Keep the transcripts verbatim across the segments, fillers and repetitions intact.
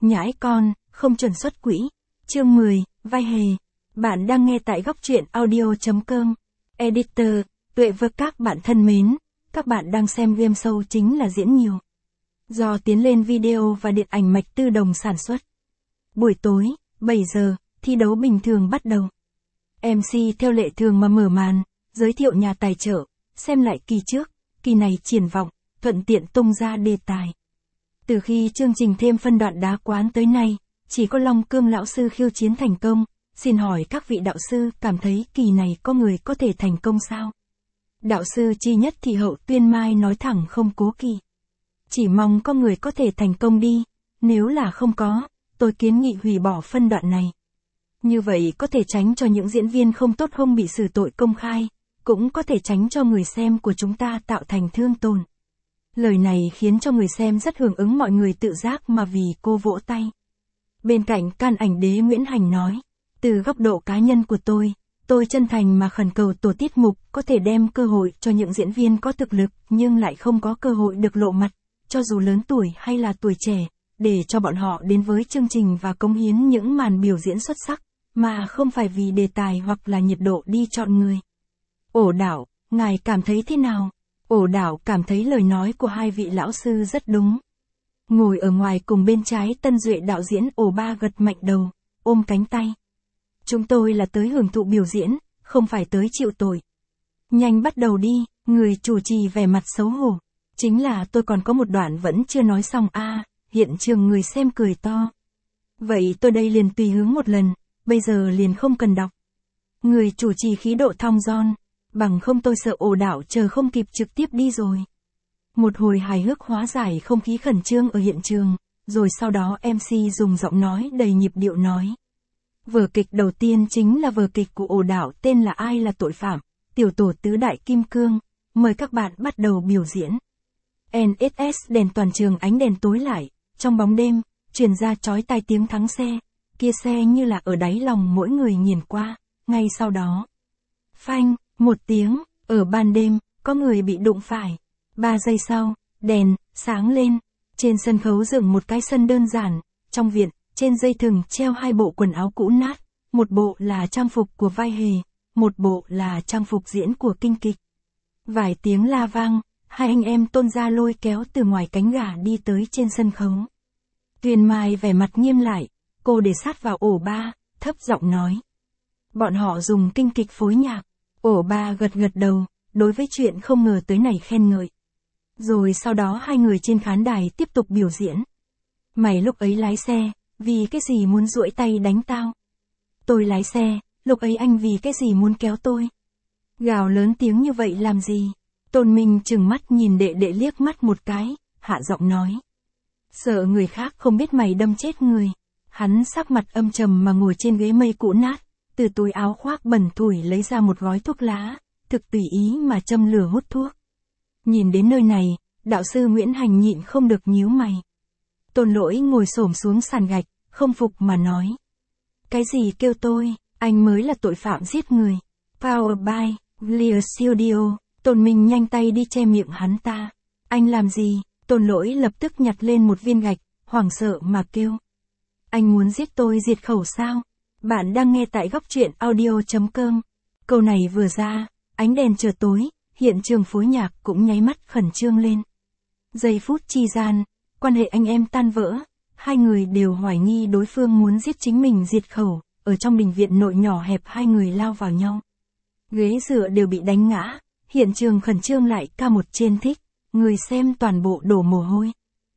Nhãi con, không chuẩn xuất quỹ. Chương mười, vai hề. Bạn đang nghe tại góc truyện audio.com. Editor, Tuệ Vơ. Các bạn thân mến, các bạn đang xem game show chính là diễn nhiều. Do tiến lên video và điện ảnh mạch tư đồng sản xuất. Buổi tối, bảy giờ, thi đấu bình thường bắt đầu. em xê theo lệ thường mà mở màn, giới thiệu nhà tài trợ, xem lại kỳ trước, kỳ này triển vọng, thuận tiện tung ra đề tài. Từ khi chương trình thêm phân đoạn đá quán tới nay, chỉ có Long Cương lão sư khiêu chiến thành công, xin hỏi các vị đạo sư cảm thấy kỳ này có người có thể thành công sao? Đạo sư chi nhất Thị Hậu Tuyên Mai nói thẳng không cố kỵ. Chỉ mong có người có thể thành công đi, nếu là không có, tôi kiến nghị hủy bỏ phân đoạn này. Như vậy có thể tránh cho những diễn viên không tốt không bị xử tội công khai, cũng có thể tránh cho người xem của chúng ta tạo thành thương tổn. Lời này khiến cho người xem rất hưởng ứng, mọi người tự giác mà vì cô vỗ tay. Bên cạnh can ảnh đế Nguyễn Hành nói, từ góc độ cá nhân của tôi, tôi chân thành mà khẩn cầu tổ tiết mục có thể đem cơ hội cho những diễn viên có thực lực nhưng lại không có cơ hội được lộ mặt, cho dù lớn tuổi hay là tuổi trẻ, để cho bọn họ đến với chương trình và cống hiến những màn biểu diễn xuất sắc, mà không phải vì đề tài hoặc là nhiệt độ đi chọn người. Ổ Đảo, ngài cảm thấy thế nào? Ổ Đảo cảm thấy lời nói của hai vị lão sư rất đúng. Ngồi ở ngoài cùng bên trái Tân Duệ đạo diễn Ổ Ba gật mạnh đầu, ôm cánh tay. Chúng tôi là tới hưởng thụ biểu diễn, không phải tới chịu tội. Nhanh bắt đầu đi, người chủ trì vẻ mặt xấu hổ. Chính là tôi còn có một đoạn vẫn chưa nói xong a à, hiện trường người xem cười to. Vậy tôi đây liền tùy hướng một lần, bây giờ liền không cần đọc. Người chủ trì khí độ thong dong, bằng không tôi sợ Ổ Đảo chờ không kịp trực tiếp đi rồi. Một hồi hài hước hóa giải không khí khẩn trương ở hiện trường, rồi sau đó em xê dùng giọng nói đầy nhịp điệu nói. Vở kịch đầu tiên chính là vở kịch của Ổ Đảo tên là Ai là tội phạm, tiểu tổ tứ đại kim cương, mời các bạn bắt đầu biểu diễn. en ét ét đèn toàn trường ánh đèn tối lại, trong bóng đêm, truyền ra chói tai tiếng thắng xe, kia xe như là ở đáy lòng mỗi người nhìn qua, ngay sau đó. Phanh, một tiếng, ở ban đêm, có người bị đụng phải. Ba giây sau, đèn, sáng lên, trên sân khấu dựng một cái sân đơn giản, trong viện, trên dây thừng treo hai bộ quần áo cũ nát, một bộ là trang phục của vai hề, một bộ là trang phục diễn của kinh kịch. Vài tiếng la vang, hai anh em Tôn Gia lôi kéo từ ngoài cánh gà đi tới trên sân khấu. Tuyền Mai vẻ mặt nghiêm lại, cô để sát vào Ổ Ba, thấp giọng nói. Bọn họ dùng kinh kịch phối nhạc. Ổ Ba gật gật đầu, đối với chuyện không ngờ tới này khen ngợi. Rồi sau đó hai người trên khán đài tiếp tục biểu diễn. Mày lúc ấy lái xe, vì cái gì muốn duỗi tay đánh tao? Tôi lái xe, lúc ấy anh vì cái gì muốn kéo tôi? Gào lớn tiếng như vậy làm gì? Tôn Minh trừng mắt nhìn đệ đệ liếc mắt một cái, hạ giọng nói. Sợ người khác không biết mày đâm chết người. Hắn sắc mặt âm trầm mà ngồi trên ghế mây cũ nát, từ túi áo khoác bẩn thủi lấy ra một gói thuốc lá, thực tùy ý mà châm lửa hút thuốc. Nhìn đến nơi này, đạo sư Nguyễn Hành nhịn không được nhíu mày. Tôn Lỗi ngồi xổm xuống sàn gạch, không phục mà nói. Cái gì kêu tôi, anh mới là tội phạm giết người. Power by, Clear Studio. Tôn Minh nhanh tay đi che miệng hắn ta. Anh làm gì? Tôn Lỗi lập tức nhặt lên một viên gạch, hoảng sợ mà kêu. Anh muốn giết tôi diệt khẩu sao? Bạn đang nghe tại góc truyện audio.com. Câu này vừa ra, ánh đèn chợt tối, hiện trường phối nhạc cũng nháy mắt khẩn trương lên. Giây phút chi gian, quan hệ anh em tan vỡ, hai người đều hoài nghi đối phương muốn giết chính mình diệt khẩu, ở trong đình viện nội nhỏ hẹp hai người lao vào nhau. Ghế dựa đều bị đánh ngã, hiện trường khẩn trương lại ca một trên thích, người xem toàn bộ đổ mồ hôi.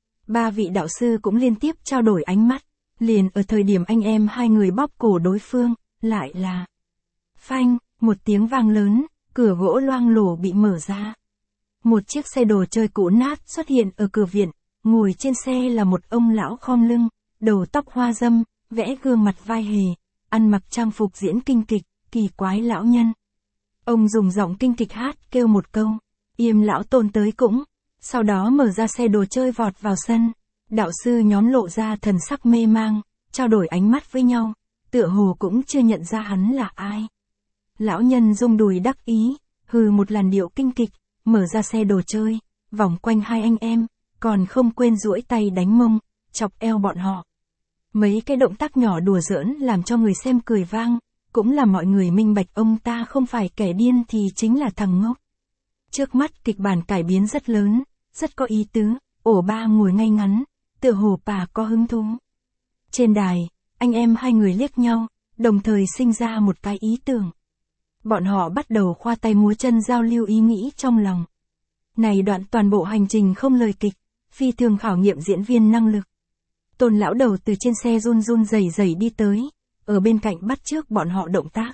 Ba vị đạo sư cũng liên tiếp trao đổi ánh mắt, liền ở thời điểm anh em hai người bóp cổ đối phương, lại là phanh, một tiếng vang lớn, cửa gỗ loang lổ bị mở ra. Một chiếc xe đồ chơi cũ nát xuất hiện ở cửa viện, ngồi trên xe là một ông lão khom lưng, đầu tóc hoa râm, vẽ gương mặt vai hề, ăn mặc trang phục diễn kinh kịch, kỳ quái lão nhân. Ông dùng giọng kinh kịch hát kêu một câu, im lão Tôn tới cũng, sau đó mở ra xe đồ chơi vọt vào sân. Đạo sư nhóm lộ ra thần sắc mê mang, trao đổi ánh mắt với nhau, tựa hồ cũng chưa nhận ra hắn là ai. Lão nhân rung đùi đắc ý, hừ một làn điệu kinh kịch, mở ra xe đồ chơi, vòng quanh hai anh em, còn không quên duỗi tay đánh mông, chọc eo bọn họ. Mấy cái động tác nhỏ đùa giỡn làm cho người xem cười vang, cũng là mọi người minh bạch ông ta không phải kẻ điên thì chính là thằng ngốc. Trước mắt kịch bản cải biến rất lớn, rất có ý tứ, ổ ba ngồi ngay ngắn, tựa hồ bà có hứng thú. Trên đài, anh em hai người liếc nhau, đồng thời sinh ra một cái ý tưởng. Bọn họ bắt đầu khoa tay múa chân giao lưu ý nghĩ trong lòng. Này đoạn toàn bộ hành trình không lời kịch, phi thường khảo nghiệm diễn viên năng lực. Tôn lão đầu từ trên xe run run rẩy rẩy đi tới, ở bên cạnh bắt chước bọn họ động tác.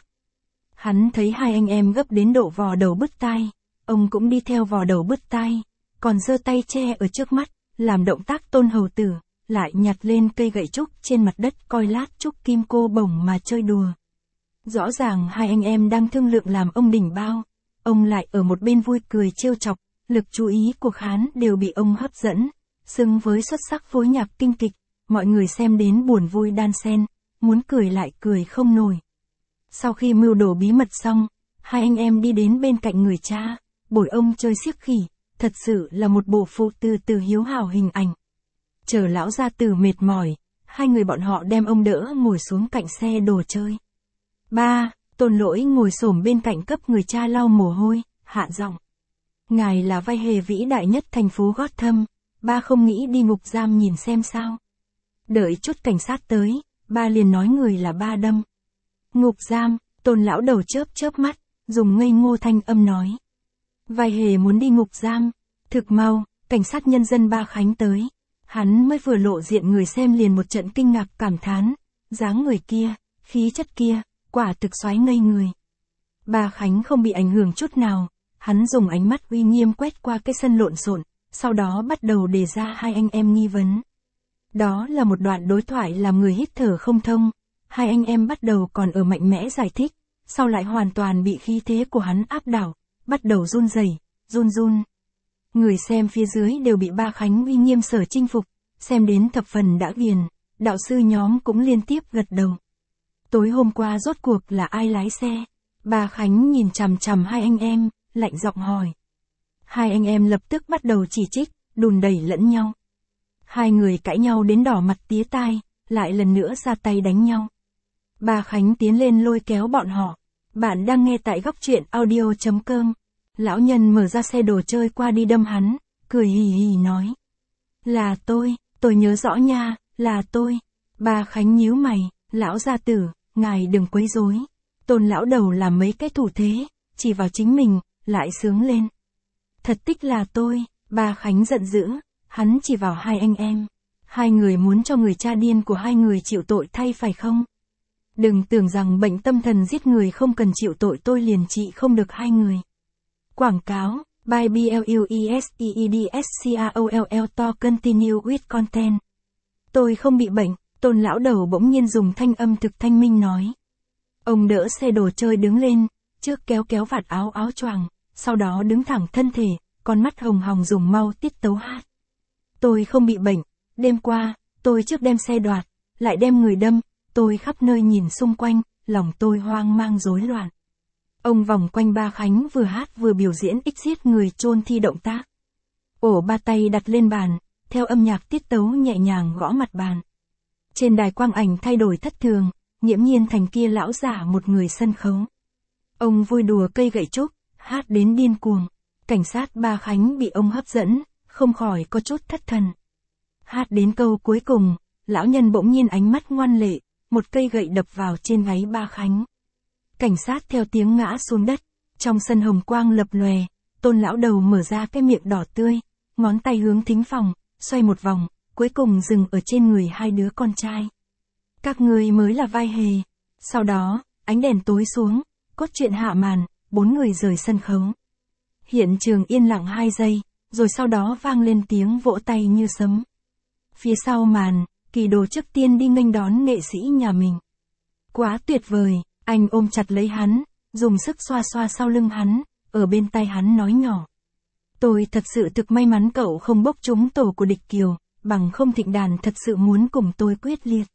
Hắn thấy hai anh em gấp đến độ vò đầu bứt tai, ông cũng đi theo vò đầu bứt tai, còn giơ tay che ở trước mắt, làm động tác Tôn hầu tử, lại nhặt lên cây gậy trúc trên mặt đất coi lát trúc kim cô bổng mà chơi đùa. Rõ ràng hai anh em đang thương lượng làm ông đỉnh bao, ông lại ở một bên vui cười trêu chọc, lực chú ý của khán đều bị ông hấp dẫn, xứng với xuất sắc phối nhạc kinh kịch, mọi người xem đến buồn vui đan xen, muốn cười lại cười không nổi. Sau khi mưu đồ bí mật xong, hai anh em đi đến bên cạnh người cha, bồi ông chơi xiếc khỉ, thật sự là một bộ phụ từ từ hiếu hảo hình ảnh. Chờ lão gia tử mệt mỏi, hai người bọn họ đem ông đỡ ngồi xuống cạnh xe đồ chơi. Ba, Tôn Lỗi ngồi xổm bên cạnh cấp người cha lau mồ hôi, hạ giọng. Ngài là vai hề vĩ đại nhất thành phố Gotham, ba không nghĩ đi ngục giam nhìn xem sao. Đợi chút cảnh sát tới, ba liền nói người là ba đâm. Ngục giam, Tôn lão đầu chớp chớp mắt, dùng ngây ngô thanh âm nói. Vai hề muốn đi ngục giam, thực mau, cảnh sát nhân dân Ba Khánh tới. Hắn mới vừa lộ diện người xem liền một trận kinh ngạc cảm thán, dáng người kia, khí chất kia, quả thực xoái ngây người. Ba Khánh không bị ảnh hưởng chút nào, hắn dùng ánh mắt uy nghiêm quét qua cái sân lộn xộn, sau đó bắt đầu đề ra hai anh em nghi vấn. Đó là một đoạn đối thoại làm người hít thở không thông, hai anh em bắt đầu còn ở mạnh mẽ giải thích, sau lại hoàn toàn bị khí thế của hắn áp đảo, bắt đầu run rẩy, run run. Người xem phía dưới đều bị Ba Khánh uy nghiêm sở chinh phục, xem đến thập phần đã ghiền, đạo sư nhóm cũng liên tiếp gật đầu. Tối hôm qua rốt cuộc là ai lái xe? Ba Khánh nhìn chằm chằm hai anh em, lạnh giọng hỏi. Hai anh em lập tức bắt đầu chỉ trích, đùn đẩy lẫn nhau. Hai người cãi nhau đến đỏ mặt tía tai, lại lần nữa ra tay đánh nhau. Ba Khánh tiến lên lôi kéo bọn họ. Bạn đang nghe tại góc truyện audio chấm com. Lão nhân mở ra xe đồ chơi qua đi đâm hắn, cười hì hì nói. Là tôi, tôi nhớ rõ nha, là tôi. Ba Khánh nhíu mày, lão gia tử, ngài đừng quấy rối. Tôn lão đầu làm mấy cái thủ thế, chỉ vào chính mình, lại sướng lên. Thật tích là tôi, Ba Khánh giận dữ, hắn chỉ vào hai anh em. Hai người muốn cho người cha điên của hai người chịu tội thay phải không? Đừng tưởng rằng bệnh tâm thần giết người không cần chịu tội tôi liền trị không được hai người. Quảng cáo, by B L U E S E E D S C A O L L to continue with content. Tôi không bị bệnh, Tôn lão đầu bỗng nhiên dùng thanh âm thực thanh minh nói. Ông đỡ xe đồ chơi đứng lên, trước kéo kéo vạt áo áo choàng, sau đó đứng thẳng thân thể, con mắt hồng hồng dùng mau tiết tấu hát. Tôi không bị bệnh, đêm qua, tôi trước đem xe đoạt, lại đem người đâm, tôi khắp nơi nhìn xung quanh, lòng tôi hoang mang rối loạn. Ông vòng quanh Ba Khánh vừa hát vừa biểu diễn ích giết người chôn thi động tác. Ổ ba tay đặt lên bàn, theo âm nhạc tiết tấu nhẹ nhàng gõ mặt bàn. Trên đài quang ảnh thay đổi thất thường, nghiễm nhiên thành kia lão giả một người sân khấu. Ông vui đùa cây gậy trúc, hát đến điên cuồng. Cảnh sát Ba Khánh bị ông hấp dẫn, không khỏi có chút thất thần. Hát đến câu cuối cùng, lão nhân bỗng nhiên ánh mắt ngoan lệ, một cây gậy đập vào trên gáy Ba Khánh. Cảnh sát theo tiếng ngã xuống đất, trong sân hồng quang lập lòe, Tôn lão đầu mở ra cái miệng đỏ tươi, ngón tay hướng thính phòng, xoay một vòng, cuối cùng dừng ở trên người hai đứa con trai. Các ngươi mới là vai hề. Sau đó, ánh đèn tối xuống, cốt truyện hạ màn, bốn người rời sân khấu. Hiện trường yên lặng hai giây, rồi sau đó vang lên tiếng vỗ tay như sấm. Phía sau màn, Kỳ Đồ trước tiên đi nghênh đón nghệ sĩ nhà mình. Quá tuyệt vời, anh ôm chặt lấy hắn, dùng sức xoa xoa sau lưng hắn, ở bên tai hắn nói nhỏ. Tôi thật sự thực may mắn cậu không bốc trúng tổ của địch Kiều, bằng không Thịnh Đàn thật sự muốn cùng tôi quyết liệt.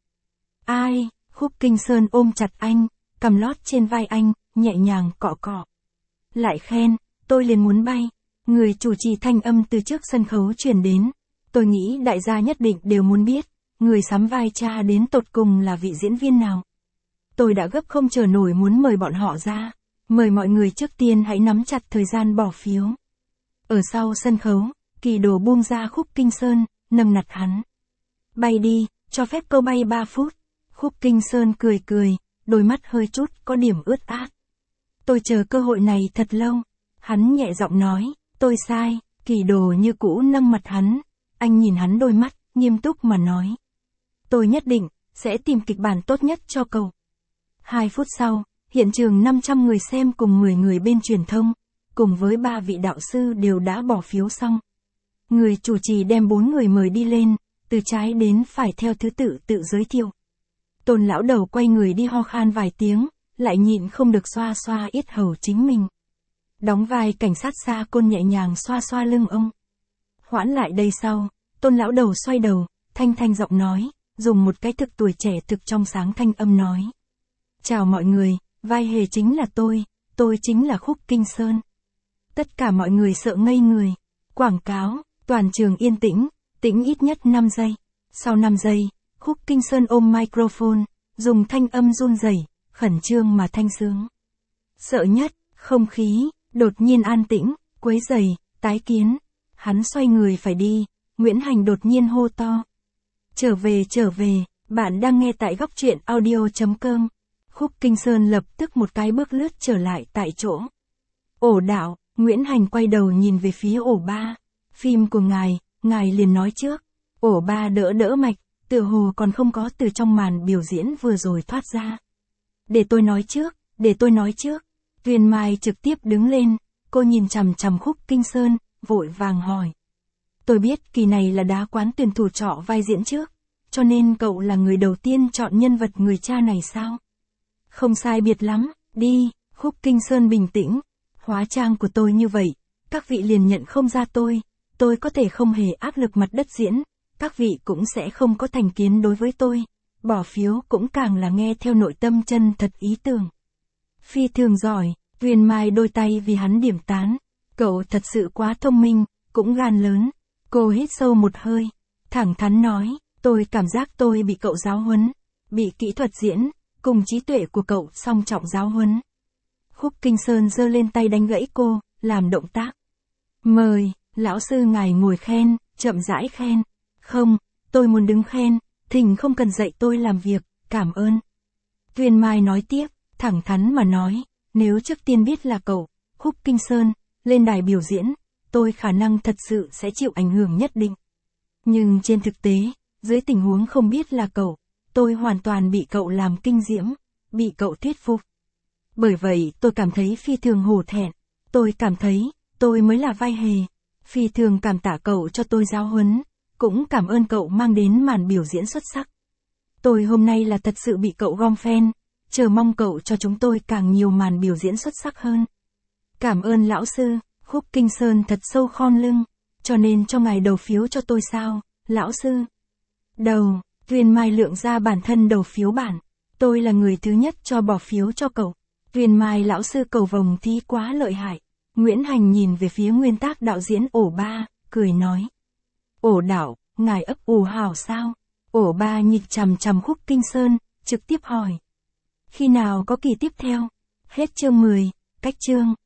Ai, Khúc Kinh Sơn ôm chặt anh, cầm lót trên vai anh, nhẹ nhàng cọ cọ. Lại khen, tôi liền muốn bay. Người chủ trì thanh âm từ trước sân khấu truyền đến. Tôi nghĩ đại gia nhất định đều muốn biết, người sắm vai cha đến tột cùng là vị diễn viên nào? Tôi đã gấp không chờ nổi muốn mời bọn họ ra. Mời mọi người trước tiên hãy nắm chặt thời gian bỏ phiếu. Ở sau sân khấu, Kỳ Đồ buông ra Khúc Kinh Sơn, nâng nặt hắn. Bay đi, cho phép câu bay ba phút. Khúc Kinh Sơn cười cười, đôi mắt hơi chút có điểm ướt át. Tôi chờ cơ hội này thật lâu. Hắn nhẹ giọng nói, tôi sai. Kỳ Đồ như cũ nâng mặt hắn. Anh nhìn hắn đôi mắt, nghiêm túc mà nói. Tôi nhất định, sẽ tìm kịch bản tốt nhất cho cậu. Hai phút sau, hiện trường năm trăm người xem cùng mười người bên truyền thông, cùng với ba vị đạo sư đều đã bỏ phiếu xong. Người chủ trì đem bốn người mời đi lên, từ trái đến phải theo thứ tự tự giới thiệu. Tôn lão đầu quay người đi ho khan vài tiếng, lại nhịn không được xoa xoa yết hầu chính mình. Đóng vai cảnh sát Sa Côn nhẹ nhàng xoa xoa lưng ông. Hoãn lại đây sau, Tôn lão đầu xoay đầu, thanh thanh giọng nói, dùng một cái thực tuổi trẻ thực trong sáng thanh âm nói. Chào mọi người, vai hề chính là tôi, tôi chính là Khúc Kinh Sơn. Tất cả mọi người sợ ngây người. Quảng cáo, toàn trường yên tĩnh, tĩnh ít nhất năm giây. Sau năm giây, Khúc Kinh Sơn ôm microphone, dùng thanh âm run rẩy, khẩn trương mà thanh sướng. Sợ nhất, không khí, đột nhiên an tĩnh, quấy rầy, tái kiến. Hắn xoay người phải đi, Nguyễn Hành đột nhiên hô to. Trở về trở về, bạn đang nghe tại góc truyện audio chấm com. Khúc Kinh Sơn lập tức một cái bước lướt trở lại tại chỗ. Ổ đạo, Nguyễn Hành quay đầu nhìn về phía ổ ba. Phim của ngài, ngài liền nói trước. Ổ ba đỡ đỡ mạch, tựa hồ còn không có từ trong màn biểu diễn vừa rồi thoát ra. Để tôi nói trước, để tôi nói trước. Tuyền Mai trực tiếp đứng lên, cô nhìn chằm chằm Khúc Kinh Sơn, vội vàng hỏi. Tôi biết kỳ này là đá quán tuyển thủ trọ vai diễn trước, cho nên cậu là người đầu tiên chọn nhân vật người cha này sao? Không sai biệt lắm, đi. Khúc Kinh Sơn bình tĩnh. Hóa trang của tôi như vậy, các vị liền nhận không ra tôi, tôi có thể không hề áp lực mặt đất diễn, các vị cũng sẽ không có thành kiến đối với tôi, bỏ phiếu cũng càng là nghe theo nội tâm chân thật ý tưởng. Phi thường giỏi, Tuyền Mai đôi tay vì hắn điểm tán, cậu thật sự quá thông minh, cũng gan lớn. Cô hít sâu một hơi, thẳng thắn nói, tôi cảm giác tôi bị cậu giáo huấn, bị kỹ thuật diễn, cùng trí tuệ của cậu song trọng giáo huấn. Khúc Kinh Sơn giơ lên tay đánh gãy cô, làm động tác. Mời, lão sư ngài ngồi khen, chậm rãi khen. Không, tôi muốn đứng khen, thỉnh không cần dạy tôi làm việc, cảm ơn. Tuyền Mai nói tiếp, thẳng thắn mà nói, nếu trước tiên biết là cậu, Khúc Kinh Sơn, lên đài biểu diễn, tôi khả năng thật sự sẽ chịu ảnh hưởng nhất định. Nhưng trên thực tế, dưới tình huống không biết là cậu, tôi hoàn toàn bị cậu làm kinh diễm, bị cậu thuyết phục. Bởi vậy tôi cảm thấy phi thường hổ thẹn, tôi cảm thấy, tôi mới là vai hề. Phi thường cảm tạ cậu cho tôi giáo huấn, cũng cảm ơn cậu mang đến màn biểu diễn xuất sắc. Tôi hôm nay là thật sự bị cậu gom fan, chờ mong cậu cho chúng tôi càng nhiều màn biểu diễn xuất sắc hơn. Cảm ơn lão sư. Khúc Kinh Sơn thật sâu khom lưng, cho nên cho ngài đầu phiếu cho tôi sao, lão sư? Đầu, Tuyền Mai lượng ra bản thân đầu phiếu bản, tôi là người thứ nhất cho bỏ phiếu cho cậu. Tuyền Mai lão sư cầu vồng thí quá lợi hại. Nguyễn Hành nhìn về phía nguyên tác đạo diễn ổ ba, cười nói. Ổ đạo, ngài ấp ủ hảo sao? Ổ ba nhịp chằm chằm Khúc Kinh Sơn, trực tiếp hỏi. Khi nào có kỳ tiếp theo? Hết chương mười, cách chương.